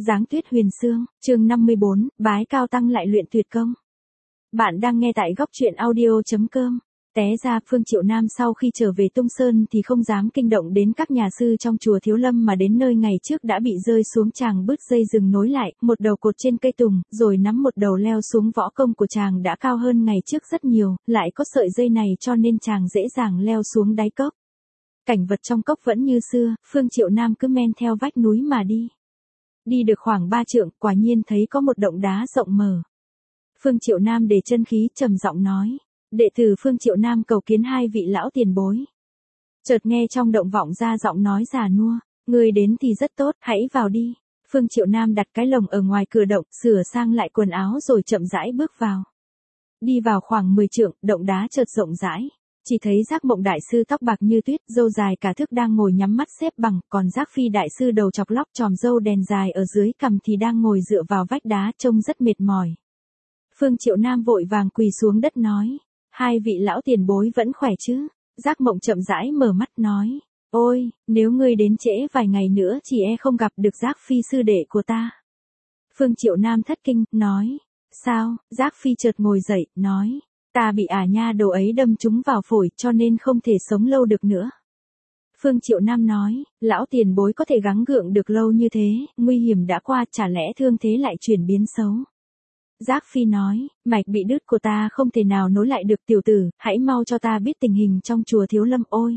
Giáng tuyết huyền sương, chương 54, bái cao tăng lại luyện tuyệt công. Bạn đang nghe tại góc truyện audio.com. Té ra Phương Triệu Nam sau khi trở về Tung Sơn thì không dám kinh động đến các nhà sư trong chùa Thiếu Lâm mà đến nơi ngày trước đã bị rơi xuống chàng bứt dây rừng nối lại, một đầu cột trên cây tùng, rồi nắm một đầu leo xuống. Võ công của chàng đã cao hơn ngày trước rất nhiều, lại có sợi dây này cho nên chàng dễ dàng leo xuống đáy cốc. Cảnh vật trong cốc vẫn như xưa, Phương Triệu Nam cứ men theo vách núi mà đi. Đi được khoảng 3 trượng, quả nhiên thấy có một động đá rộng mở. Phương Triệu Nam để chân khí trầm giọng nói, đệ tử Phương Triệu Nam cầu kiến hai vị lão tiền bối. Chợt nghe trong động vọng ra giọng nói già nua, người đến thì rất tốt, hãy vào đi. Phương Triệu Nam đặt cái lồng ở ngoài cửa động, sửa sang lại quần áo rồi chậm rãi bước vào. Đi vào khoảng 10 trượng, động đá chợt rộng rãi. Chỉ thấy Giác Mộng đại sư tóc bạc như tuyết, râu dài cả thước đang ngồi nhắm mắt xếp bằng, còn Giác Phi đại sư đầu chọc lóc chòm râu đèn dài ở dưới cằm thì đang ngồi dựa vào vách đá trông rất mệt mỏi. Phương Triệu Nam vội vàng quỳ xuống đất nói, hai vị lão tiền bối vẫn khỏe chứ? Giác Mộng chậm rãi mở mắt nói, ôi, nếu ngươi đến trễ vài ngày nữa chỉ e không gặp được Giác Phi sư đệ của ta. Phương Triệu Nam thất kinh, nói, sao? Giác Phi chợt ngồi dậy, nói, ta bị nha đầu ấy đâm trúng vào phổi cho nên không thể sống lâu được nữa. Phương Triệu Nam nói, lão tiền bối có thể gắng gượng được lâu như thế, nguy hiểm đã qua, chả lẽ thương thế lại chuyển biến xấu. Giác Phi nói, mạch bị đứt của ta không thể nào nối lại được, tiểu tử, hãy mau cho ta biết tình hình trong chùa Thiếu Lâm ôi.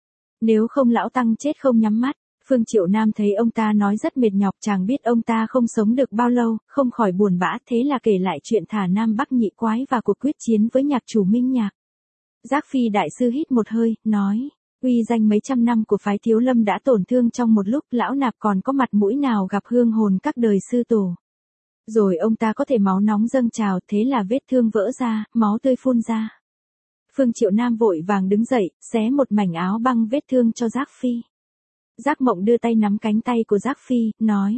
Nếu không lão tăng chết không nhắm mắt. Phương Triệu Nam thấy ông ta nói rất mệt nhọc, chàng biết ông ta không sống được bao lâu, không khỏi buồn bã, thế là kể lại chuyện thả Nam Bắc nhị quái và cuộc quyết chiến với nhạc chủ Minh Nhạc. Giác Phi đại sư hít một hơi, nói, uy danh mấy trăm năm của phái Thiếu Lâm đã tổn thương trong một lúc, lão nạp còn có mặt mũi nào gặp hương hồn các đời sư tổ. Rồi ông ta có thể máu nóng dâng trào, thế là vết thương vỡ ra, máu tươi phun ra. Phương Triệu Nam vội vàng đứng dậy, xé một mảnh áo băng vết thương cho Giác Phi. Giác Mộng đưa tay nắm cánh tay của Giác Phi, nói,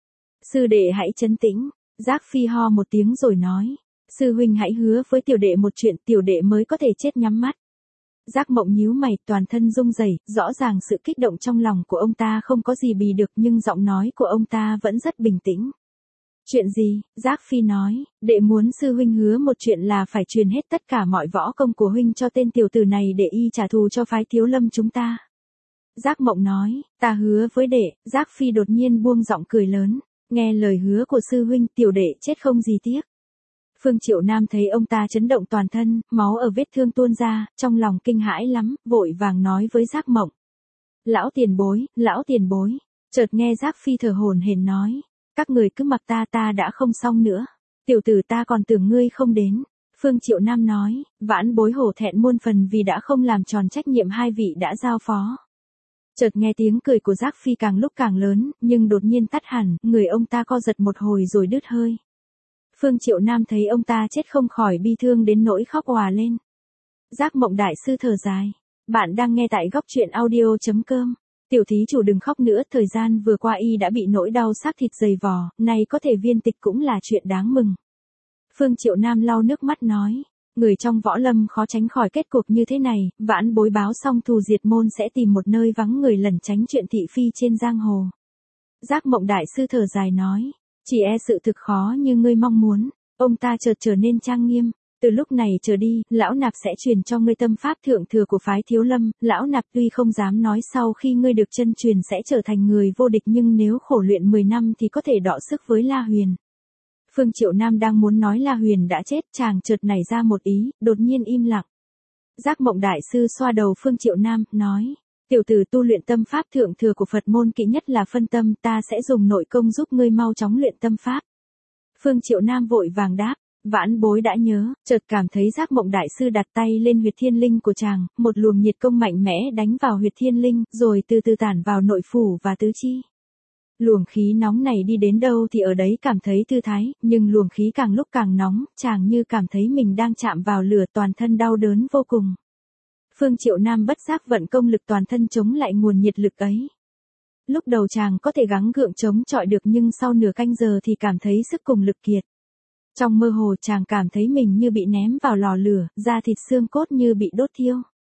sư đệ hãy trấn tĩnh. Giác Phi ho một tiếng rồi nói, sư huynh hãy hứa với tiểu đệ một chuyện, tiểu đệ mới có thể chết nhắm mắt. Giác Mộng nhíu mày, toàn thân rung rẩy, rõ ràng sự kích động trong lòng của ông ta không có gì bì được, nhưng giọng nói của ông ta vẫn rất bình tĩnh. Chuyện gì? Giác Phi nói, đệ muốn sư huynh hứa một chuyện là phải truyền hết tất cả mọi võ công của huynh cho tên tiểu tử này để y trả thù cho phái Thiếu Lâm chúng ta. Giác Mộng nói, ta hứa với đệ. Giác Phi đột nhiên buông giọng cười lớn, nghe lời hứa của sư huynh, tiểu đệ chết không gì tiếc. Phương Triệu Nam thấy ông ta chấn động toàn thân, máu ở vết thương tuôn ra, trong lòng kinh hãi lắm, vội vàng nói với Giác Mộng. Lão tiền bối, lão tiền bối. Chợt nghe Giác Phi thở hổn hển nói, các người cứ mặc ta đã không xong nữa. Tiểu tử ta còn tưởng ngươi không đến. Phương Triệu Nam nói, vãn bối hổ thẹn muôn phần vì đã không làm tròn trách nhiệm hai vị đã giao phó. Chợt nghe tiếng cười của Giác Phi càng lúc càng lớn, nhưng đột nhiên tắt hẳn, người ông ta co giật một hồi rồi đứt hơi. Phương Triệu Nam thấy ông ta chết không khỏi bi thương đến nỗi khóc òa lên. Giác Mộng đại sư thở dài. Bạn đang nghe tại góc truyện audio.com. Tiểu thí chủ đừng khóc nữa, thời gian vừa qua y đã bị nỗi đau xác thịt dày vò, nay có thể viên tịch cũng là chuyện đáng mừng. Phương Triệu Nam lau nước mắt nói, người trong võ lâm khó tránh khỏi kết cục như thế này, vãn bối báo xong thù diệt môn sẽ tìm một nơi vắng người lẩn tránh chuyện thị phi trên giang hồ. Giác Mộng đại sư thở dài nói, chỉ e sự thực khó như ngươi mong muốn. Ông ta chợt trở nên trang nghiêm, từ lúc này trở đi, lão nạp sẽ truyền cho ngươi tâm pháp thượng thừa của phái Thiếu Lâm, lão nạp tuy không dám nói sau khi ngươi được chân truyền sẽ trở thành người vô địch, nhưng nếu khổ luyện 10 năm thì có thể đọ sức với La Huyền. Phương Triệu Nam đang muốn nói La Huyền đã chết, chàng chợt nảy ra một ý, đột nhiên im lặng. Giác Mộng đại sư xoa đầu Phương Triệu Nam, nói, tiểu tử tu luyện tâm pháp thượng thừa của Phật môn kỵ nhất là phân tâm, ta sẽ dùng nội công giúp ngươi mau chóng luyện tâm pháp. Phương Triệu Nam vội vàng đáp, vãn bối đã nhớ. Chợt cảm thấy Giác Mộng đại sư đặt tay lên huyệt thiên linh của chàng, một luồng nhiệt công mạnh mẽ đánh vào huyệt thiên linh, rồi từ từ tản vào nội phủ và tứ chi. Luồng khí nóng này đi đến đâu thì ở đấy cảm thấy thư thái, nhưng luồng khí càng lúc càng nóng, chàng như cảm thấy mình đang chạm vào lửa, toàn thân đau đớn vô cùng. Phương Triệu Nam bất giác vận công lực toàn thân chống lại nguồn nhiệt lực ấy. Lúc đầu chàng có thể gắng gượng chống chọi được, nhưng sau nửa canh giờ thì cảm thấy sức cùng lực kiệt. Trong mơ hồ chàng cảm thấy mình như bị ném vào lò lửa, da thịt xương cốt như bị đốt thiêu.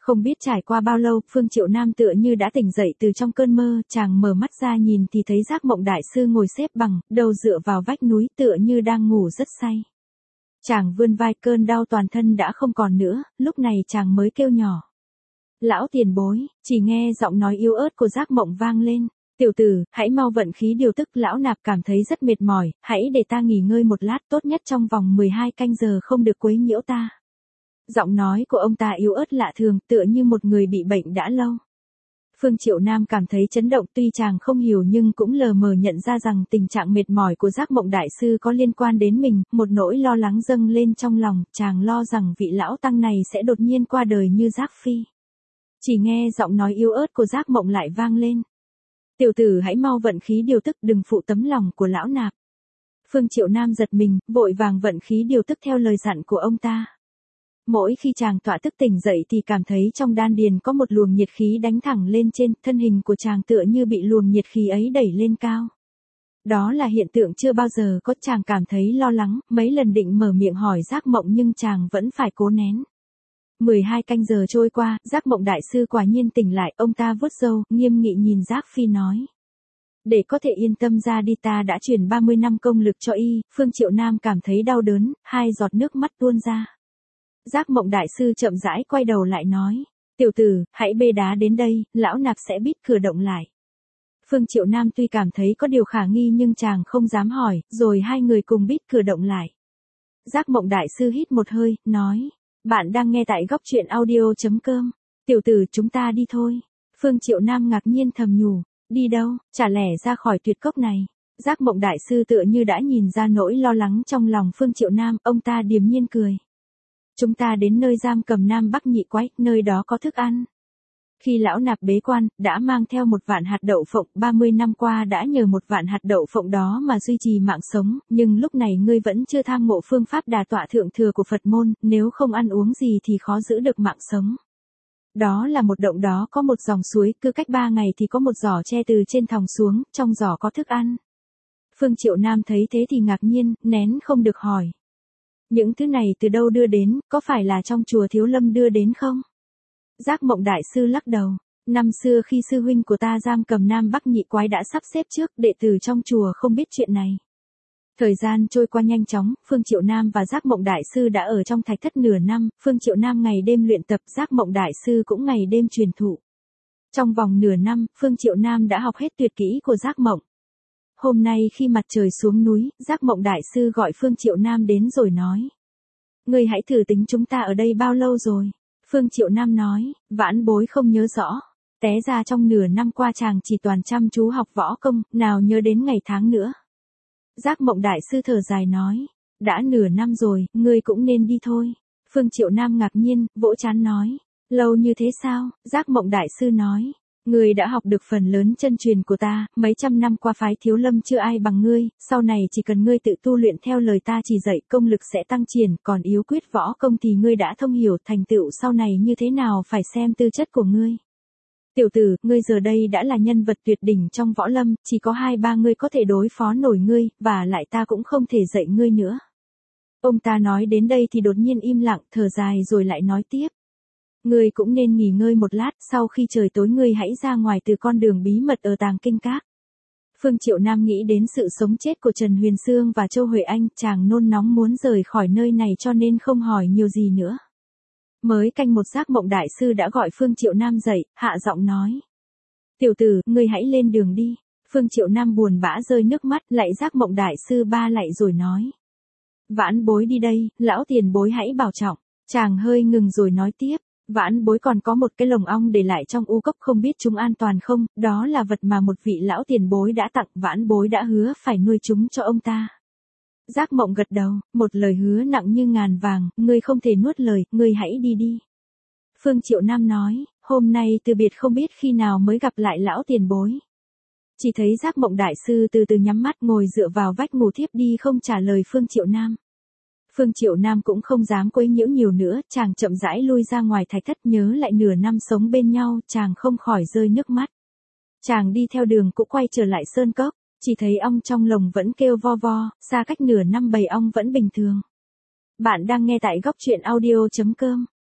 Không biết trải qua bao lâu, Phương Triệu Nam tựa như đã tỉnh dậy từ trong cơn mơ, chàng mở mắt ra nhìn thì thấy Giác Mộng Đại Sư ngồi xếp bằng, đầu dựa vào vách núi tựa như đang ngủ rất say. Chàng vươn vai, cơn đau toàn thân đã không còn nữa, lúc này chàng mới kêu nhỏ. Lão tiền bối, chỉ nghe giọng nói yếu ớt của Giác Mộng vang lên. Tiểu tử, hãy mau vận khí điều tức. Lão nạp cảm thấy rất mệt mỏi, hãy để ta nghỉ ngơi một lát, tốt nhất trong vòng 12 canh giờ không được quấy nhiễu ta. Giọng nói của ông ta yếu ớt lạ thường, tựa như một người bị bệnh đã lâu. Phương Triệu Nam cảm thấy chấn động, tuy chàng không hiểu nhưng cũng lờ mờ nhận ra rằng tình trạng mệt mỏi của Giác Mộng Đại Sư có liên quan đến mình, một nỗi lo lắng dâng lên trong lòng, chàng lo rằng vị lão tăng này sẽ đột nhiên qua đời như Giác Phi. Chỉ nghe giọng nói yếu ớt của Giác Mộng lại vang lên. Tiểu tử hãy mau vận khí điều tức, đừng phụ tấm lòng của lão nạp. Phương Triệu Nam giật mình, vội vàng vận khí điều tức theo lời dặn của ông ta. Mỗi khi chàng tọa thức tỉnh dậy thì cảm thấy trong đan điền có một luồng nhiệt khí đánh thẳng lên trên, thân hình của chàng tựa như bị luồng nhiệt khí ấy đẩy lên cao. Đó là hiện tượng chưa bao giờ có, chàng cảm thấy lo lắng, mấy lần định mở miệng hỏi Giác Mộng nhưng chàng vẫn phải cố nén. 12 canh giờ trôi qua, Giác Mộng Đại Sư quả nhiên tỉnh lại, ông ta vuốt râu, nghiêm nghị nhìn Giác Phi nói. Để có thể yên tâm ra đi, ta đã chuyển 30 năm công lực cho y. Phương Triệu Nam cảm thấy đau đớn, 2 giọt nước mắt tuôn ra. Giác Mộng Đại Sư chậm rãi quay đầu lại nói. Tiểu tử, hãy bê đá đến đây, lão nạp sẽ bít cửa động lại. Phương Triệu Nam tuy cảm thấy có điều khả nghi nhưng chàng không dám hỏi, rồi hai người cùng bít cửa động lại. Giác Mộng Đại Sư hít một hơi, nói. Bạn đang nghe tại góc truyện audio.com. Tiểu tử, chúng ta đi thôi. Phương Triệu Nam ngạc nhiên thầm nhủ. Đi đâu, chả lẽ ra khỏi tuyệt cốc này. Giác Mộng Đại Sư tựa như đã nhìn ra nỗi lo lắng trong lòng Phương Triệu Nam, ông ta điềm nhiên cười. Chúng ta đến nơi giam cầm Nam Bắc Nhị Quái, nơi đó có thức ăn. Khi lão nạp bế quan, đã mang theo 1 vạn hạt đậu phộng, 30 năm qua đã nhờ 1 vạn hạt đậu phộng đó mà duy trì mạng sống, nhưng lúc này ngươi vẫn chưa tham ngộ phương pháp đà tọa thượng thừa của Phật môn, nếu không ăn uống gì thì khó giữ được mạng sống. Đó là một động đó có một dòng suối, cứ cách 3 ngày thì có một giỏ tre từ trên thòng xuống, trong giỏ có thức ăn. Phương Triệu Nam thấy thế thì ngạc nhiên, nén không được hỏi. Những thứ này từ đâu đưa đến, có phải là trong chùa Thiếu Lâm đưa đến không? Giác Mộng Đại Sư lắc đầu. Năm xưa khi sư huynh của ta giam cầm Nam Bắc Nhị Quái đã sắp xếp trước, đệ tử trong chùa không biết chuyện này. Thời gian trôi qua nhanh chóng, Phương Triệu Nam và Giác Mộng Đại Sư đã ở trong thạch thất nửa năm, Phương Triệu Nam ngày đêm luyện tập, Giác Mộng Đại Sư cũng ngày đêm truyền thụ. Trong vòng nửa năm, Phương Triệu Nam đã học hết tuyệt kỹ của Giác Mộng. Hôm nay khi mặt trời xuống núi, Giác Mộng Đại Sư gọi Phương Triệu Nam đến rồi nói. Ngươi hãy thử tính chúng ta ở đây bao lâu rồi? Phương Triệu Nam nói, vãn bối không nhớ rõ. Té ra trong nửa năm qua chàng chỉ toàn chăm chú học võ công, nào nhớ đến ngày tháng nữa. Giác Mộng Đại Sư thở dài nói, đã nửa năm rồi, ngươi cũng nên đi thôi. Phương Triệu Nam ngạc nhiên, vỗ trán nói, lâu như thế sao? Giác Mộng Đại Sư nói, ngươi đã học được phần lớn chân truyền của ta, mấy trăm năm qua phái Thiếu Lâm chưa ai bằng ngươi, sau này chỉ cần ngươi tự tu luyện theo lời ta chỉ dạy, công lực sẽ tăng triển, còn yếu quyết võ công thì ngươi đã thông hiểu, thành tựu sau này như thế nào phải xem tư chất của ngươi. Tiểu tử, ngươi giờ đây đã là nhân vật tuyệt đỉnh trong võ lâm, chỉ có 2-3 người có thể đối phó nổi ngươi, và lại ta cũng không thể dạy ngươi nữa. Ông ta nói đến đây thì đột nhiên im lặng, thở dài rồi lại nói tiếp. Ngươi cũng nên nghỉ ngơi một lát, sau khi trời tối ngươi hãy ra ngoài từ con đường bí mật ở Tàng Kinh Các. Phương Triệu Nam nghĩ đến sự sống chết của Trần Huyền Sương và Châu Huệ Anh, chàng nôn nóng muốn rời khỏi nơi này cho nên không hỏi nhiều gì nữa. Mới canh một, Giác Mộng Đại Sư đã gọi Phương Triệu Nam dậy, hạ giọng nói. Tiểu tử, ngươi hãy lên đường đi. Phương Triệu Nam buồn bã rơi nước mắt, lạy Giác Mộng Đại Sư 3 lạy rồi nói. Vãn bối đi đây, lão tiền bối hãy bảo trọng. Chàng hơi ngừng rồi nói tiếp. Vãn bối còn có một cái lồng ong để lại trong u cốc không biết chúng an toàn không, đó là vật mà một vị lão tiền bối đã tặng, vãn bối đã hứa phải nuôi chúng cho ông ta. Giác Mộng gật đầu, một lời hứa nặng như ngàn vàng, ngươi không thể nuốt lời, ngươi hãy đi đi. Phương Triệu Nam nói, hôm nay từ biệt không biết khi nào mới gặp lại lão tiền bối. Chỉ thấy Giác Mộng Đại Sư từ từ nhắm mắt ngồi dựa vào vách ngủ thiếp đi không trả lời Phương Triệu Nam. Phương Triệu Nam cũng không dám quấy nhiễu nhiều nữa, chàng chậm rãi lui ra ngoài thạch thất, nhớ lại nửa năm sống bên nhau, chàng không khỏi rơi nước mắt. Chàng đi theo đường cũng quay trở lại sơn cốc, chỉ thấy ong trong lồng vẫn kêu vo vo, xa cách nửa năm bầy ong vẫn bình thường. Bạn đang nghe tại góc truyện audio.com.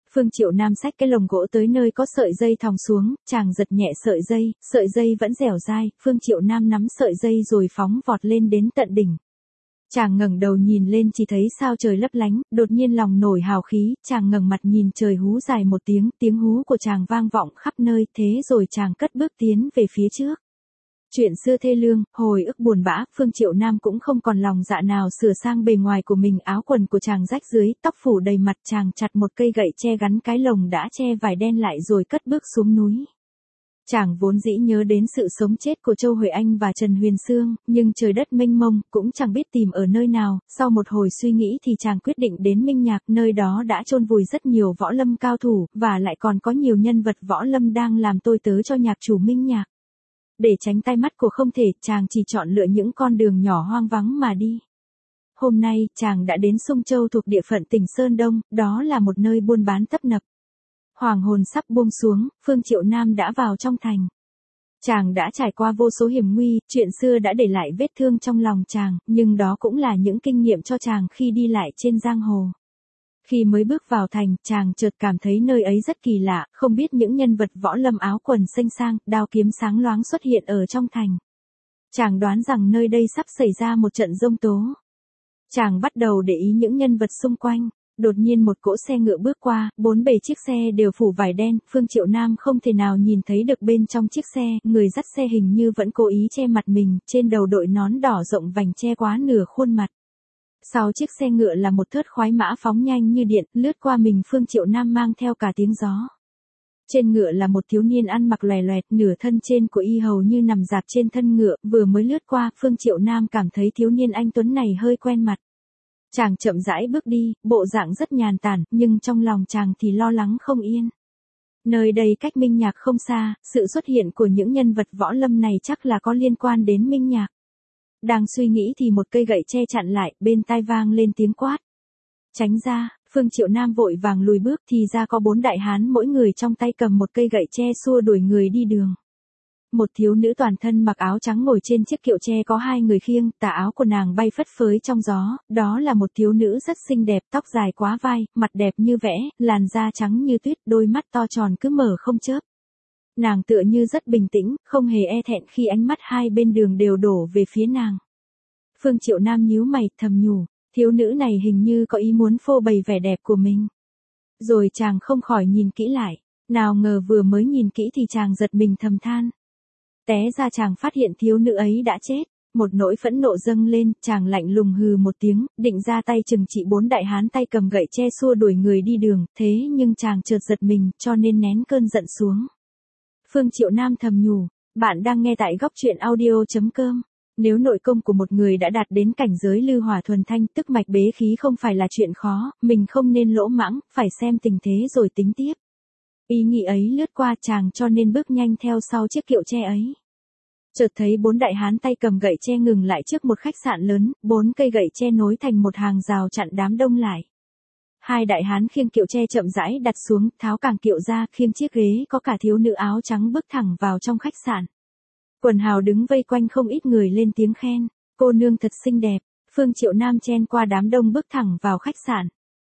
Phương Triệu Nam xách cái lồng gỗ tới nơi có sợi dây thòng xuống, chàng giật nhẹ sợi dây vẫn dẻo dai, Phương Triệu Nam nắm sợi dây rồi phóng vọt lên đến tận đỉnh. Chàng ngẩng đầu nhìn lên chỉ thấy sao trời lấp lánh, đột nhiên lòng nổi hào khí, chàng ngẩng mặt nhìn trời hú dài một tiếng hú của chàng vang vọng khắp nơi, thế rồi chàng cất bước tiến về phía trước. Chuyện xưa thê lương, hồi ức buồn bã, Phương Triệu Nam cũng không còn lòng dạ nào sửa sang bề ngoài của mình, áo quần của chàng rách dưới, tóc phủ đầy mặt, chàng chặt một cây gậy tre gắn cái lồng đã che vải đen lại rồi cất bước xuống núi. Chàng vốn dĩ nhớ đến sự sống chết của Châu Huệ Anh và Trần Huyền Sương, nhưng trời đất mênh mông, cũng chẳng biết tìm ở nơi nào, sau một hồi suy nghĩ thì chàng quyết định đến Minh Nhạc, nơi đó đã chôn vùi rất nhiều võ lâm cao thủ, và lại còn có nhiều nhân vật võ lâm đang làm tôi tớ cho nhạc chủ Minh Nhạc. Để tránh tai mắt của không thể, chàng chỉ chọn lựa những con đường nhỏ hoang vắng mà đi. Hôm nay, chàng đã đến Sung Châu thuộc địa phận tỉnh Sơn Đông, đó là một nơi buôn bán tấp nập. Hoàng hồn sắp buông xuống, Phương Triệu Nam đã vào trong thành. Chàng đã trải qua vô số hiểm nguy, chuyện xưa đã để lại vết thương trong lòng chàng, nhưng đó cũng là những kinh nghiệm cho chàng khi đi lại trên giang hồ. Khi mới bước vào thành, chàng chợt cảm thấy nơi ấy rất kỳ lạ, không biết những nhân vật võ lâm áo quần xanh sang, đao kiếm sáng loáng xuất hiện ở trong thành. Chàng đoán rằng nơi đây sắp xảy ra một trận giông tố. Chàng bắt đầu để ý những nhân vật xung quanh. Đột nhiên một cỗ xe ngựa bước qua, 4-5 chiếc xe đều phủ vải đen, Phương Triệu Nam không thể nào nhìn thấy được bên trong chiếc xe, người dắt xe hình như vẫn cố ý che mặt mình, trên đầu đội nón đỏ rộng vành che quá nửa khuôn mặt. Sau chiếc xe ngựa là một thớt khoái mã phóng nhanh như điện, lướt qua mình Phương Triệu Nam mang theo cả tiếng gió. Trên ngựa là một thiếu niên ăn mặc lòe loẹt, nửa thân trên của y hầu như nằm dạp trên thân ngựa, vừa mới lướt qua, Phương Triệu Nam cảm thấy thiếu niên anh tuấn này hơi quen mặt. Chàng chậm rãi bước đi, bộ dạng rất nhàn tản, nhưng trong lòng chàng thì lo lắng không yên. Nơi đây cách Minh Nhạc không xa, sự xuất hiện của những nhân vật võ lâm này chắc là có liên quan đến Minh Nhạc. Đang suy nghĩ thì một cây gậy che chặn lại, bên tai vang lên tiếng quát. Tránh ra, Phương Triệu Nam vội vàng lùi bước, thì ra có 4 đại hán mỗi người trong tay cầm một cây gậy tre xua đuổi người đi đường. Một thiếu nữ toàn thân mặc áo trắng ngồi trên chiếc kiệu tre có 2 người khiêng, tà áo của nàng bay phất phới trong gió, đó là một thiếu nữ rất xinh đẹp, tóc dài quá vai, mặt đẹp như vẽ, làn da trắng như tuyết, đôi mắt to tròn cứ mở không chớp. Nàng tựa như rất bình tĩnh, không hề e thẹn khi ánh mắt hai bên đường đều đổ về phía nàng. Phương Triệu Nam nhíu mày, thầm nhủ, thiếu nữ này hình như có ý muốn phô bày vẻ đẹp của mình. Rồi chàng không khỏi nhìn kỹ lại, nào ngờ vừa mới nhìn kỹ thì chàng giật mình thầm than. Té ra chàng phát hiện thiếu nữ ấy đã chết, một nỗi phẫn nộ dâng lên, chàng lạnh lùng hừ một tiếng, định ra tay trừng trị 4 đại hán tay cầm gậy tre xua đuổi người đi đường, thế nhưng chàng chợt giật mình, cho nên nén cơn giận xuống. Phương Triệu Nam thầm nhủ, bạn đang nghe tại góc truyện audio.com. Nếu nội công của một người đã đạt đến cảnh giới lưu hỏa thuần thanh, tức mạch bế khí không phải là chuyện khó, mình không nên lỗ mãng, phải xem tình thế rồi tính tiếp. Ý nghĩ ấy lướt qua chàng cho nên bước nhanh theo sau chiếc kiệu tre ấy. Chợt thấy 4 đại hán tay cầm gậy tre ngừng lại trước một khách sạn lớn, 4 cây gậy tre nối thành một hàng rào chặn đám đông lại. 2 đại hán khiêng kiệu tre chậm rãi đặt xuống, tháo càng kiệu ra, khiêng chiếc ghế có cả thiếu nữ áo trắng bước thẳng vào trong khách sạn. Quần hào đứng vây quanh không ít người lên tiếng khen, cô nương thật xinh đẹp. Phương Triệu Nam chen qua đám đông bước thẳng vào khách sạn.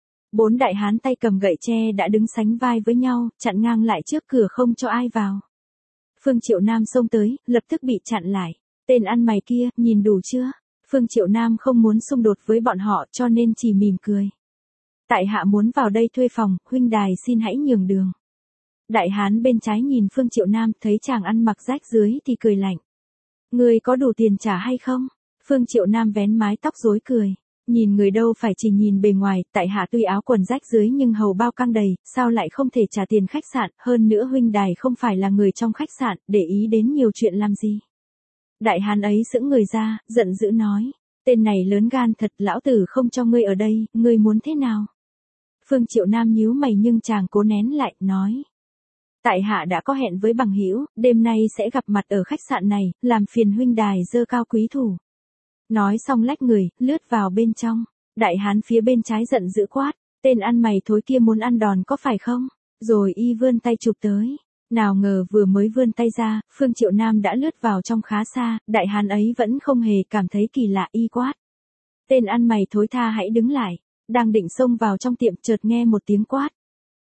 4 đại hán tay cầm gậy tre đã đứng sánh vai với nhau, chặn ngang lại trước cửa không cho ai vào. Phương Triệu Nam xông tới, lập tức bị chặn lại. Tên ăn mày kia, nhìn đủ chưa? Phương Triệu Nam không muốn xung đột với bọn họ cho nên chỉ mỉm cười. Tại hạ muốn vào đây thuê phòng, huynh đài xin hãy nhường đường. Đại hán bên trái nhìn Phương Triệu Nam, thấy chàng ăn mặc rách dưới thì cười lạnh. Người có đủ tiền trả hay không? Phương Triệu Nam vén mái tóc rối cười. Nhìn người đâu phải chỉ nhìn bề ngoài, tại hạ tuy áo quần rách dưới nhưng hầu bao căng đầy, sao lại không thể trả tiền khách sạn, hơn nữa huynh đài không phải là người trong khách sạn, để ý đến nhiều chuyện làm gì. Đại hán ấy sững người ra, giận dữ nói, tên này lớn gan thật, lão tử không cho ngươi ở đây, ngươi muốn thế nào? Phương Triệu Nam nhíu mày nhưng chàng cố nén lại, nói. Tại hạ đã có hẹn với bằng hữu, đêm nay sẽ gặp mặt ở khách sạn này, làm phiền huynh đài dơ cao quý thủ. Nói xong lách người, lướt vào bên trong. Đại hán phía bên trái giận dữ quát, tên ăn mày thối kia muốn ăn đòn có phải không? Rồi y vươn tay chụp tới. Nào ngờ vừa mới vươn tay ra, Phương Triệu Nam đã lướt vào trong khá xa, đại hán ấy vẫn không hề cảm thấy kỳ lạ, y quát. Tên ăn mày thối tha hãy đứng lại. Đang định xông vào trong tiệm chợt nghe một tiếng quát.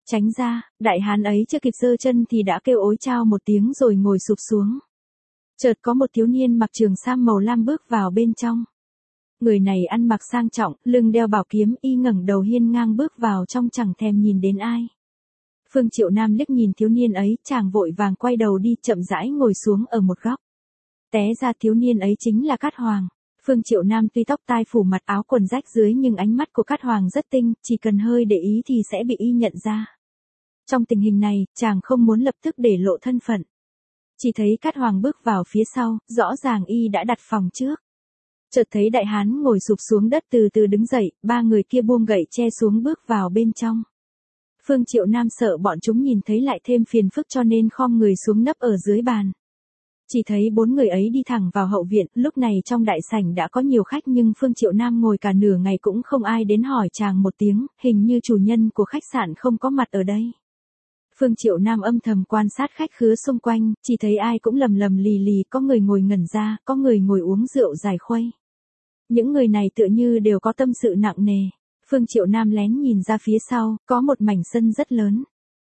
Tránh ra, đại hán ấy chưa kịp giơ chân thì đã kêu ối chao một tiếng rồi ngồi sụp xuống. Chợt có một thiếu niên mặc trường sam màu lam bước vào bên trong. Người này ăn mặc sang trọng, lưng đeo bảo kiếm, y ngẩng đầu hiên ngang bước vào trong chẳng thèm nhìn đến ai. Phương Triệu Nam liếc nhìn thiếu niên ấy, chàng vội vàng quay đầu đi, chậm rãi ngồi xuống ở một góc. Té ra thiếu niên ấy chính là Cát Hoàng. Phương Triệu Nam tuy tóc tai phủ mặt, áo quần rách dưới nhưng ánh mắt của Cát Hoàng rất tinh, chỉ cần hơi để ý thì sẽ bị y nhận ra. Trong tình hình này, chàng không muốn lập tức để lộ thân phận. Chỉ thấy Cát Hoàng bước vào phía sau, rõ ràng y đã đặt phòng trước. Chợt thấy đại hán ngồi sụp xuống đất từ từ đứng dậy, ba người kia buông gậy che xuống bước vào bên trong. Phương Triệu Nam sợ bọn chúng nhìn thấy lại thêm phiền phức cho nên khom người xuống nấp ở dưới bàn. Chỉ thấy bốn người ấy đi thẳng vào hậu viện, lúc này trong đại sảnh đã có nhiều khách nhưng Phương Triệu Nam ngồi cả nửa ngày cũng không ai đến hỏi chàng một tiếng, hình như chủ nhân của khách sạn không có mặt ở đây. Phương Triệu Nam âm thầm quan sát khách khứa xung quanh, chỉ thấy ai cũng lầm lầm lì lì, có người ngồi ngẩn ra, có người ngồi uống rượu giải khuây. Những người này tựa như đều có tâm sự nặng nề. Phương Triệu Nam lén nhìn ra phía sau, có một mảnh sân rất lớn.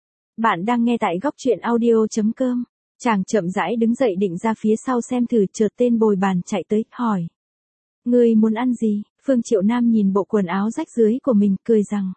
Bạn đang nghe tại góc truyện audio.com. Chàng chậm rãi đứng dậy định ra phía sau xem thử, chợt tên bồi bàn chạy tới, hỏi. Ngươi muốn ăn gì? Phương Triệu Nam nhìn bộ quần áo rách rưới của mình, cười rằng.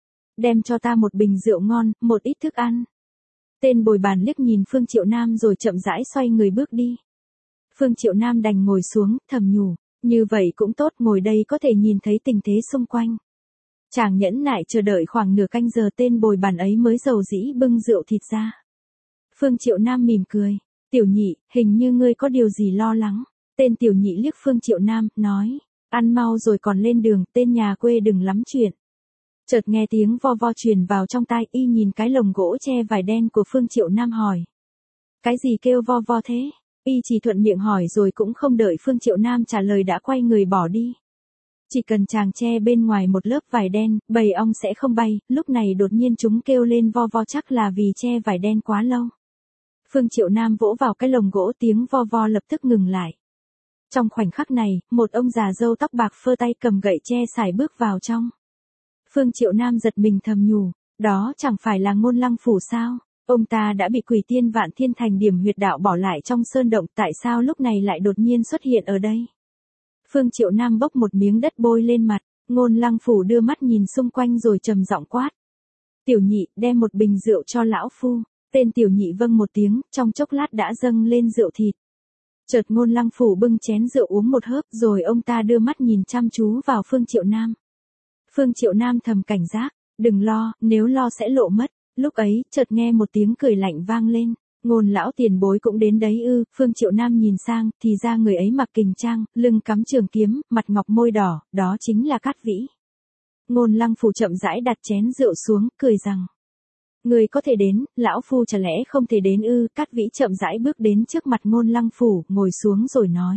Đem cho ta một bình rượu ngon, một ít thức ăn. Tên bồi bàn liếc nhìn Phương Triệu Nam rồi chậm rãi xoay người bước đi. Phương Triệu Nam đành ngồi xuống, thầm nhủ. Như vậy cũng tốt, ngồi đây có thể nhìn thấy tình thế xung quanh. Chàng nhẫn nại chờ đợi khoảng nửa canh giờ, tên bồi bàn ấy mới dầu dĩ bưng rượu thịt ra. Phương Triệu Nam mỉm cười. Tiểu nhị, hình như ngươi có điều gì lo lắng. Tên tiểu nhị liếc Phương Triệu Nam, nói. Ăn mau rồi còn lên đường, tên nhà quê đừng lắm chuyện. Chợt nghe tiếng vo vo truyền vào trong tai, y nhìn cái lồng gỗ che vải đen của Phương Triệu Nam hỏi. Cái gì kêu vo vo thế? Y chỉ thuận miệng hỏi rồi cũng không đợi Phương Triệu Nam trả lời đã quay người bỏ đi. Chỉ cần chàng che bên ngoài một lớp vải đen, bầy ong sẽ không bay, lúc này đột nhiên chúng kêu lên vo vo chắc là vì che vải đen quá lâu. Phương Triệu Nam vỗ vào cái lồng gỗ, tiếng vo vo lập tức ngừng lại. Trong khoảnh khắc này, một ông già râu tóc bạc phơ tay cầm gậy tre sải bước vào trong. Phương Triệu Nam giật mình thầm nhủ, đó chẳng phải là Ngôn Lăng Phủ sao? Ông ta đã bị Quỷ Tiên Vạn Thiên thành điểm huyệt đạo bỏ lại trong sơn động, tại sao lúc này lại đột nhiên xuất hiện ở đây? Phương Triệu Nam bốc một miếng đất bôi lên mặt, Ngôn Lăng Phủ đưa mắt nhìn xung quanh rồi trầm giọng quát. Tiểu nhị, đem một bình rượu cho lão phu. Tên tiểu nhị vâng một tiếng, trong chốc lát đã dâng lên rượu thịt. Chợt Ngôn Lăng Phủ bưng chén rượu uống một hớp rồi ông ta đưa mắt nhìn chăm chú vào Phương Triệu Nam. Phương Triệu Nam thầm cảnh giác, đừng lo, nếu lo sẽ lộ mất. Lúc ấy, chợt nghe một tiếng cười lạnh vang lên. Ngôn lão tiền bối cũng đến đấy ư? Phương Triệu Nam nhìn sang, thì ra người ấy mặc kình trang, lưng cắm trường kiếm, mặt ngọc môi đỏ, đó chính là Cát Vĩ. Ngôn Lăng Phủ chậm rãi đặt chén rượu xuống, cười rằng. Người có thể đến, lão phu chả lẽ không thể đến ư? Cát Vĩ chậm rãi bước đến trước mặt Ngôn Lăng Phủ, ngồi xuống rồi nói.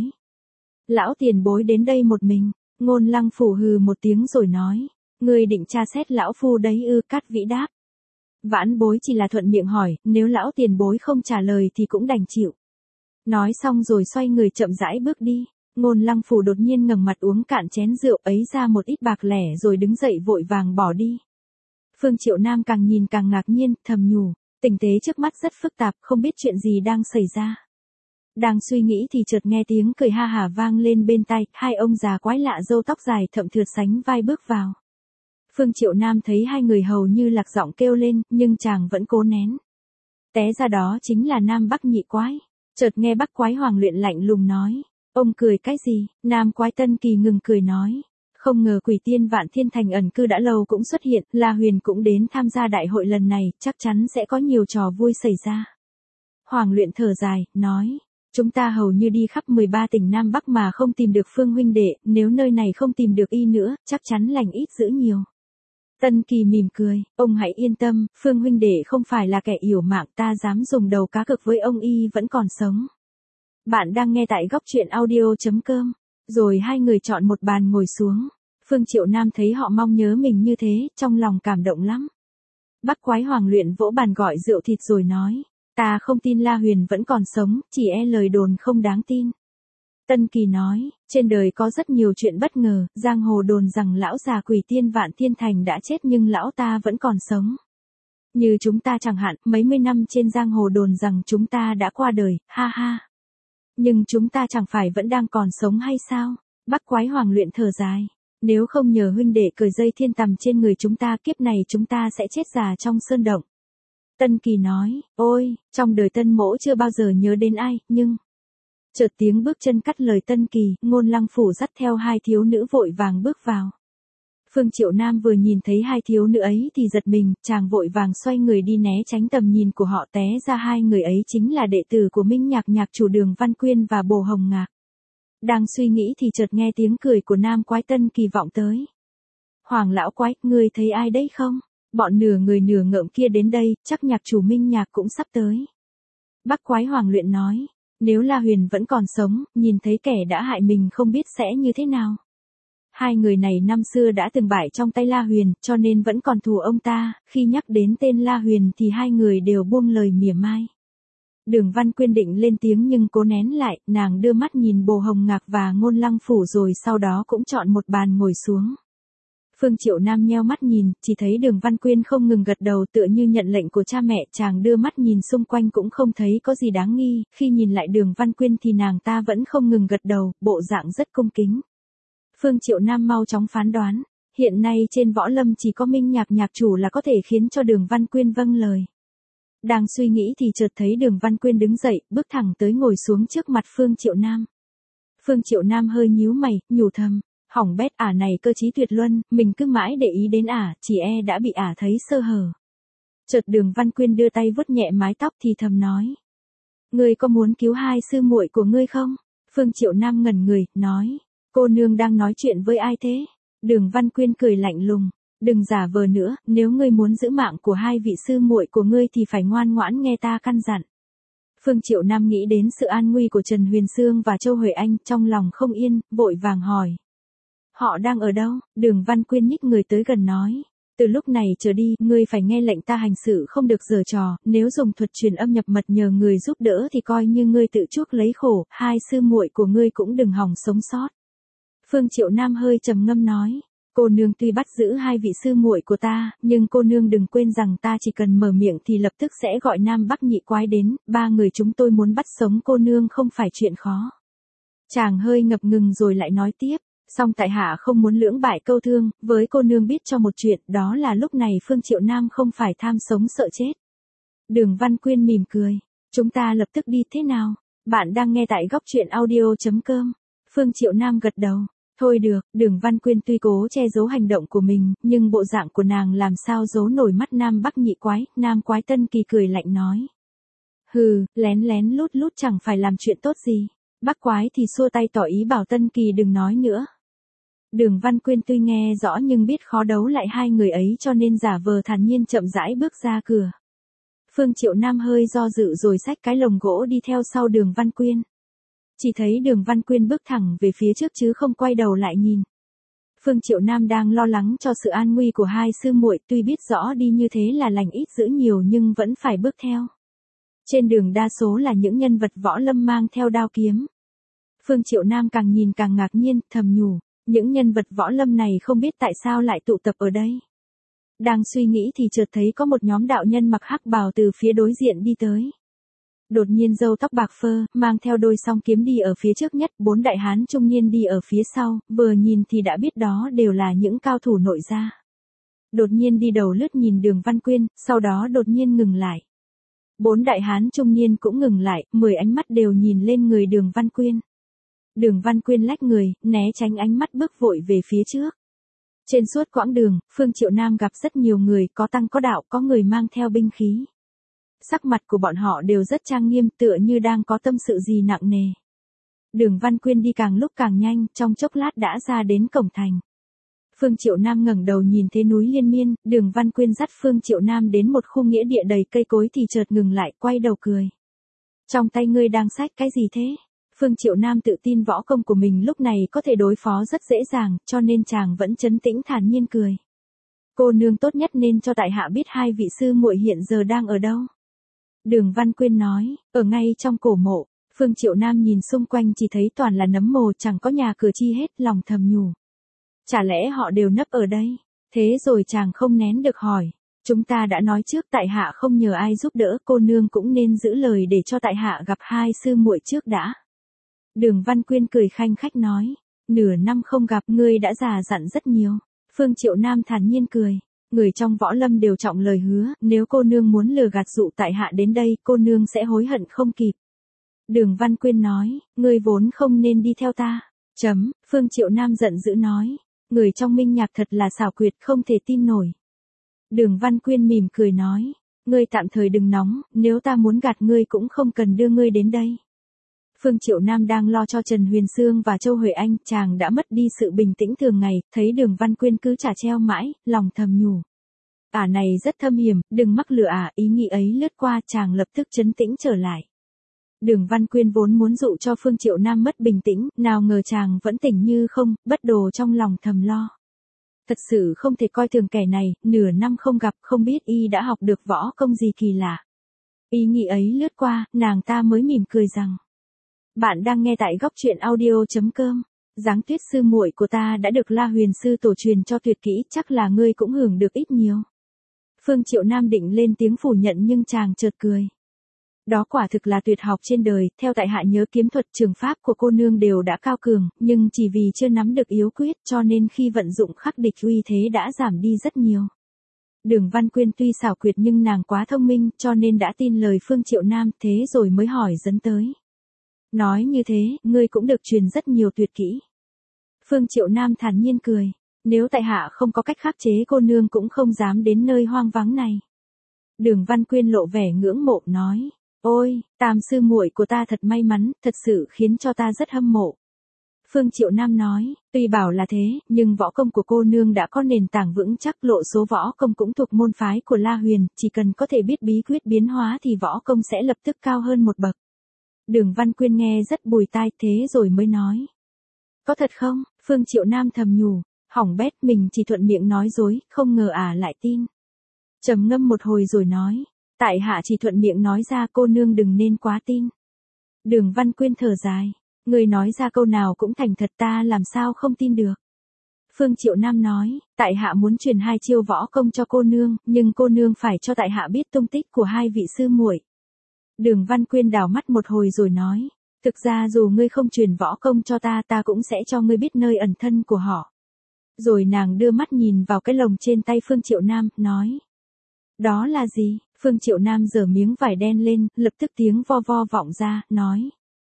Lão tiền bối đến đây một mình. Ngôn Lăng Phủ hừ một tiếng rồi nói. Người định tra xét lão phu đấy ư? Cát Vĩ đáp. Vãn bối chỉ là thuận miệng hỏi, nếu lão tiền bối không trả lời thì cũng đành chịu. Nói xong rồi xoay người chậm rãi bước đi. Ngôn Lăng Phủ đột nhiên ngẩng mặt uống cạn chén rượu ấy ra một ít bạc lẻ rồi đứng dậy vội vàng bỏ đi. Phương Triệu Nam càng nhìn càng ngạc nhiên, thầm nhủ, tình thế trước mắt rất phức tạp, không biết chuyện gì đang xảy ra. Đang suy nghĩ thì chợt nghe tiếng cười ha hả vang lên bên tai, hai ông già quái lạ râu tóc dài thậm thượt sánh vai bước vào. Phương Triệu Nam thấy hai người hầu như lạc giọng kêu lên, nhưng chàng vẫn cố nén. Té ra đó chính là Nam Bắc nhị quái. Chợt nghe Bắc quái Hoàng Luyện lạnh lùng nói, ông cười cái gì? Nam quái Tân Kỳ ngừng cười nói. Không ngờ Quỷ Tiên Vạn Thiên thành ẩn cư đã lâu cũng xuất hiện, La Huyền cũng đến tham gia đại hội lần này, chắc chắn sẽ có nhiều trò vui xảy ra. Hoàng Luyện thở dài, nói, chúng ta hầu như đi khắp 13 tỉnh Nam Bắc mà không tìm được Phương huynh đệ, nếu nơi này không tìm được y nữa, chắc chắn lành ít dữ nhiều. Tân Kỳ mỉm cười, ông hãy yên tâm, Phương huynh đệ không phải là kẻ yểu mạng, ta dám dùng đầu cá cược với ông y vẫn còn sống. Bạn đang nghe tại góc truyện audio.com. Rồi hai người chọn một bàn ngồi xuống. Phương Triệu Nam thấy họ mong nhớ mình như thế, trong lòng cảm động lắm. Bắc quái Hoàng Luyện vỗ bàn gọi rượu thịt rồi nói, ta không tin La Huyền vẫn còn sống, chỉ e lời đồn không đáng tin. Tân Kỳ nói, trên đời có rất nhiều chuyện bất ngờ, giang hồ đồn rằng lão già Quỷ Tiên Vạn Thiên thành đã chết nhưng lão ta vẫn còn sống. Như chúng ta chẳng hạn, mấy mươi năm trên giang hồ đồn rằng chúng ta đã qua đời, ha ha. Nhưng chúng ta chẳng phải vẫn đang còn sống hay sao? Bắc Quái Hoàng luyện thở dài. Nếu không nhờ huynh đệ cởi dây thiên tầm trên người chúng ta, kiếp này chúng ta sẽ chết già trong sơn động. Tân Kỳ nói, ôi, trong đời Tân Mỗ chưa bao giờ nhớ đến ai, nhưng... Chợt tiếng bước chân cắt lời Tân Kỳ, Ngôn Lăng Phủ dắt theo hai thiếu nữ vội vàng bước vào. Phương Triệu Nam vừa nhìn thấy hai thiếu nữ ấy thì giật mình, chàng vội vàng xoay người đi né tránh tầm nhìn của họ, té ra hai người ấy chính là đệ tử của Minh Nhạc nhạc chủ Đường Văn Quyên và Bồ Hồng Ngạc. Đang suy nghĩ thì chợt nghe tiếng cười của nam quái Tân Kỳ vọng tới. Hoàng lão quái, ngươi thấy ai đấy không? Bọn nửa người nửa ngợm kia đến đây, chắc nhạc chủ Minh Nhạc cũng sắp tới. Bắc Quái Hoàng luyện nói, nếu La Huyền vẫn còn sống, nhìn thấy kẻ đã hại mình không biết sẽ như thế nào. Hai người này năm xưa đã từng bại trong tay La Huyền, cho nên vẫn còn thù ông ta, khi nhắc đến tên La Huyền thì hai người đều buông lời mỉa mai. Đường Văn Quyên định lên tiếng nhưng cố nén lại, nàng đưa mắt nhìn Bồ Hồng Ngạc và Ngôn Lăng Phủ rồi sau đó cũng chọn một bàn ngồi xuống. Phương Triệu Nam nheo mắt nhìn, chỉ thấy Đường Văn Quyên không ngừng gật đầu tựa như nhận lệnh của cha mẹ, chàng đưa mắt nhìn xung quanh cũng không thấy có gì đáng nghi, khi nhìn lại Đường Văn Quyên thì nàng ta vẫn không ngừng gật đầu, bộ dạng rất cung kính. Phương Triệu Nam mau chóng phán đoán, hiện nay trên võ lâm chỉ có Minh Nhạc nhạc chủ là có thể khiến cho Đường Văn Quyên vâng lời. Đang suy nghĩ thì chợt thấy Đường Văn Quyên đứng dậy, bước thẳng tới ngồi xuống trước mặt Phương Triệu Nam. Phương Triệu Nam hơi nhíu mày, nhủ thầm, hỏng bét, ả này cơ trí tuyệt luân, mình cứ mãi để ý đến ả, chỉ e đã bị ả thấy sơ hở. Chợt Đường Văn Quyên đưa tay vuốt nhẹ mái tóc thì thầm nói, ngươi có muốn cứu hai sư muội của ngươi không? Phương Triệu Nam ngẩn người, nói, cô nương đang nói chuyện với ai thế? Đường Văn Quyên cười lạnh lùng, đừng giả vờ nữa, nếu ngươi muốn giữ mạng của hai vị sư muội của ngươi thì phải ngoan ngoãn nghe ta căn dặn. Phương Triệu Nam nghĩ đến sự an nguy của Trần Huyền Sương và Châu Huệ Anh, trong lòng không yên, vội vàng hỏi. Họ đang ở đâu? Đường Văn Quyên nhích người tới gần nói. Từ lúc này trở đi, ngươi phải nghe lệnh ta hành sự, không được giở trò, nếu dùng thuật truyền âm nhập mật nhờ người giúp đỡ thì coi như ngươi tự chuốc lấy khổ, hai sư muội của ngươi cũng đừng hòng sống sót. Phương Triệu Nam hơi trầm ngâm nói. Cô nương tuy bắt giữ hai vị sư muội của ta, nhưng cô nương đừng quên rằng ta chỉ cần mở miệng thì lập tức sẽ gọi Nam Bắc nhị quái đến, ba người chúng tôi muốn bắt sống cô nương không phải chuyện khó. Chàng hơi ngập ngừng rồi lại nói tiếp, song tại hạ không muốn lưỡng bại câu thương, với cô nương biết cho một chuyện, đó là lúc này Phương Triệu Nam không phải tham sống sợ chết. Đường Văn Quyên mỉm cười, chúng ta lập tức đi thế nào? Bạn đang nghe tại góc truyện audio.com. Phương Triệu Nam gật đầu. Thôi được, Đường Văn Quyên tuy cố che giấu hành động của mình, nhưng bộ dạng của nàng làm sao giấu nổi mắt Nam Bắc nhị quái, Nam quái Tân Kỳ cười lạnh nói. Hừ, lén lén lút lút chẳng phải làm chuyện tốt gì. Bắc quái thì xua tay tỏ ý bảo Tân Kỳ đừng nói nữa. Đường Văn Quyên tuy nghe rõ nhưng biết khó đấu lại hai người ấy cho nên giả vờ thản nhiên chậm rãi bước ra cửa. Phương Triệu Nam hơi do dự rồi xách cái lồng gỗ đi theo sau Đường Văn Quyên. Chỉ thấy Đường Văn Quyên bước thẳng về phía trước chứ không quay đầu lại nhìn. Phương Triệu Nam đang lo lắng cho sự an nguy của hai sư muội, tuy biết rõ đi như thế là lành ít dữ nhiều nhưng vẫn phải bước theo. Trên đường đa số là những nhân vật võ lâm mang theo đao kiếm. Phương Triệu Nam càng nhìn càng ngạc nhiên, thầm nhủ, những nhân vật võ lâm này không biết tại sao lại tụ tập ở đây. Đang suy nghĩ thì chợt thấy có một nhóm đạo nhân mặc hắc bào từ phía đối diện đi tới. Đột nhiên râu tóc bạc phơ, mang theo đôi song kiếm đi ở phía trước nhất, bốn đại hán trung niên đi ở phía sau, vừa nhìn thì đã biết đó đều là những cao thủ nội gia. Đột nhiên đi đầu lướt nhìn Đường Văn Quyên, sau đó đột nhiên ngừng lại. Bốn đại hán trung niên cũng ngừng lại, 10 ánh mắt đều nhìn lên người Đường Văn Quyên. Đường Văn Quyên lách người, né tránh ánh mắt bước vội về phía trước. Trên suốt quãng đường, Phương Triệu Nam gặp rất nhiều người, có tăng có đạo, có người mang theo binh khí. Sắc mặt của bọn họ đều rất trang nghiêm, tựa như đang có tâm sự gì nặng nề. Đường Văn Quyên đi càng lúc càng nhanh, trong chốc lát đã ra đến cổng thành. Phương Triệu Nam ngẩng đầu nhìn thế núi liên miên, Đường Văn Quyên dắt Phương Triệu Nam đến một khu nghĩa địa đầy cây cối thì chợt ngừng lại, quay đầu cười. Trong tay ngươi đang xách cái gì thế? Phương Triệu Nam tự tin võ công của mình lúc này có thể đối phó rất dễ dàng, cho nên chàng vẫn trấn tĩnh thản nhiên cười. Cô nương tốt nhất nên cho tại hạ biết hai vị sư muội hiện giờ đang ở đâu. Đường Văn Quyên nói, ở ngay trong cổ mộ. Phương Triệu Nam nhìn xung quanh chỉ thấy toàn là nấm mồ, chẳng có nhà cửa chi hết, lòng thầm nhủ. Chả lẽ họ đều nấp ở đây? Thế rồi chàng không nén được hỏi. Chúng ta đã nói trước tại hạ không nhờ ai giúp đỡ, cô nương cũng nên giữ lời để cho tại hạ gặp hai sư muội trước đã. Đường Văn Quyên cười khanh khách nói, nửa năm không gặp ngươi đã già dặn rất nhiều. Phương Triệu Nam thản nhiên cười, người trong võ lâm đều trọng lời hứa, nếu cô nương muốn lừa gạt dụ tại hạ đến đây, cô nương sẽ hối hận không kịp. Đường Văn Quyên nói, ngươi vốn không nên đi theo ta. Phương Triệu Nam giận dữ nói, người trong Minh Nhạc thật là xảo quyệt không thể tin nổi. Đường Văn Quyên mỉm cười nói, ngươi tạm thời đừng nóng, nếu ta muốn gạt ngươi cũng không cần đưa ngươi đến đây. Phương Triệu Nam đang lo cho Trần Huyền Sương và Châu Huệ Anh, chàng đã mất đi sự bình tĩnh thường ngày, thấy Đường Văn Quyên cứ chả treo mãi, lòng thầm nhủ. Ả này rất thâm hiểm, đừng mắc lừa ả, ý nghĩ ấy lướt qua, chàng lập tức trấn tĩnh trở lại. Đường Văn Quyên vốn muốn dụ cho Phương Triệu Nam mất bình tĩnh, nào ngờ chàng vẫn tỉnh như không, bất đồ trong lòng thầm lo. Thật sự không thể coi thường kẻ này, nửa năm không gặp, không biết y đã học được võ công gì kỳ lạ. Ý nghĩ ấy lướt qua, nàng ta mới mỉm cười rằng. Bạn đang nghe tại góc truyện audio.com. Giáng Tuyết sư muội của ta đã được La Huyền sư tổ truyền cho tuyệt kỹ, chắc là ngươi cũng hưởng được ít nhiều. Phương Triệu Nam định lên tiếng phủ nhận nhưng chàng chợt cười. Đó quả thực là tuyệt học trên đời, theo tại hạ nhớ kiếm thuật trường pháp của cô nương đều đã cao cường, nhưng chỉ vì chưa nắm được yếu quyết cho nên khi vận dụng khắc địch uy thế đã giảm đi rất nhiều. Đường Văn Quyên tuy xảo quyệt nhưng nàng quá thông minh cho nên đã tin lời Phương Triệu Nam, thế rồi mới hỏi dẫn tới. Nói như thế, ngươi cũng được truyền rất nhiều tuyệt kỹ. Phương Triệu Nam thản nhiên cười, nếu tại hạ không có cách khắc chế cô nương cũng không dám đến nơi hoang vắng này. Đường Văn Quyên lộ vẻ ngưỡng mộ nói, ôi, Tam sư muội của ta thật may mắn, thật sự khiến cho ta rất hâm mộ. Phương Triệu Nam nói, tuy bảo là thế, nhưng võ công của cô nương đã có nền tảng vững chắc, lộ số võ công cũng thuộc môn phái của La Huyền, chỉ cần có thể biết bí quyết biến hóa thì võ công sẽ lập tức cao hơn một bậc. Đường Văn Quyên nghe rất bùi tai, thế rồi mới nói. Có thật không? Phương Triệu Nam thầm nhủ, hỏng bét, mình chỉ thuận miệng nói dối, không ngờ lại tin. Trầm ngâm một hồi rồi nói, tại hạ chỉ thuận miệng nói ra, cô nương đừng nên quá tin. Đường Văn Quyên thở dài, người nói ra câu nào cũng thành thật, ta làm sao không tin được. Phương Triệu Nam nói, tại hạ muốn truyền 2 chiêu võ công cho cô nương, nhưng cô nương phải cho tại hạ biết tung tích của 2 vị sư muội. Đường Văn Quyên đảo mắt một hồi rồi nói, thực ra dù ngươi không truyền võ công cho ta, ta cũng sẽ cho ngươi biết nơi ẩn thân của họ. Rồi nàng đưa mắt nhìn vào cái lồng trên tay Phương Triệu Nam, nói. Đó là gì? Phương Triệu Nam giở miếng vải đen lên, lập tức tiếng vo vo vọng ra, nói.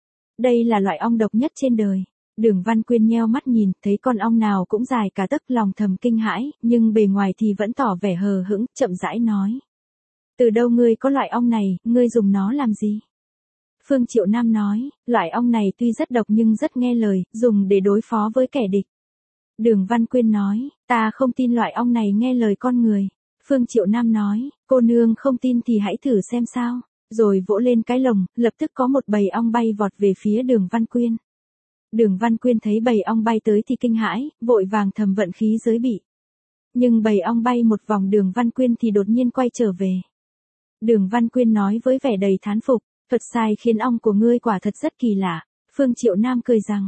Đây là loại ong độc nhất trên đời. Đường Văn Quyên nheo mắt nhìn, thấy con ong nào cũng dài cả tấc, lòng thầm kinh hãi, nhưng bề ngoài thì vẫn tỏ vẻ hờ hững, chậm rãi nói. Từ đâu ngươi có loại ong này, ngươi dùng nó làm gì? Phương Triệu Nam nói, loại ong này tuy rất độc nhưng rất nghe lời, dùng để đối phó với kẻ địch. Đường Văn Quyên nói, ta không tin loại ong này nghe lời con người. Phương Triệu Nam nói, cô nương không tin thì hãy thử xem sao. Rồi vỗ lên cái lồng, lập tức có một bầy ong bay vọt về phía Đường Văn Quyên. Đường Văn Quyên thấy bầy ong bay tới thì kinh hãi, vội vàng thầm vận khí giới bị. Nhưng bầy ong bay một vòng Đường Văn Quyên thì đột nhiên quay trở về. Đường Văn Quyên nói với vẻ đầy thán phục, thuật sai khiến ong của ngươi quả thật rất kỳ lạ. Phương Triệu Nam cười rằng,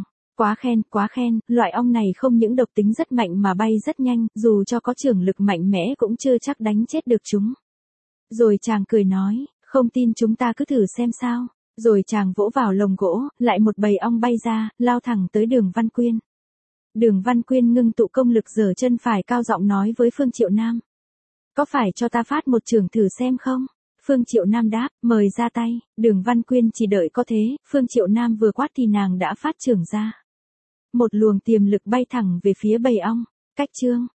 quá khen, loại ong này không những độc tính rất mạnh mà bay rất nhanh, dù cho có trưởng lực mạnh mẽ cũng chưa chắc đánh chết được chúng. Rồi chàng cười nói, không tin chúng ta cứ thử xem sao. Rồi chàng vỗ vào lồng gỗ, lại một bầy ong bay ra, lao thẳng tới Đường Văn Quyên. Đường Văn Quyên ngưng tụ công lực giở chân phải cao giọng nói với Phương Triệu Nam. Có phải cho ta phát một chưởng thử xem không? Phương Triệu Nam đáp, mời ra tay. Đường Văn Quyên chỉ đợi có thế, Phương Triệu Nam vừa quát thì nàng đã phát chưởng ra. Một luồng tiềm lực bay thẳng về phía bầy ong. Cách chương.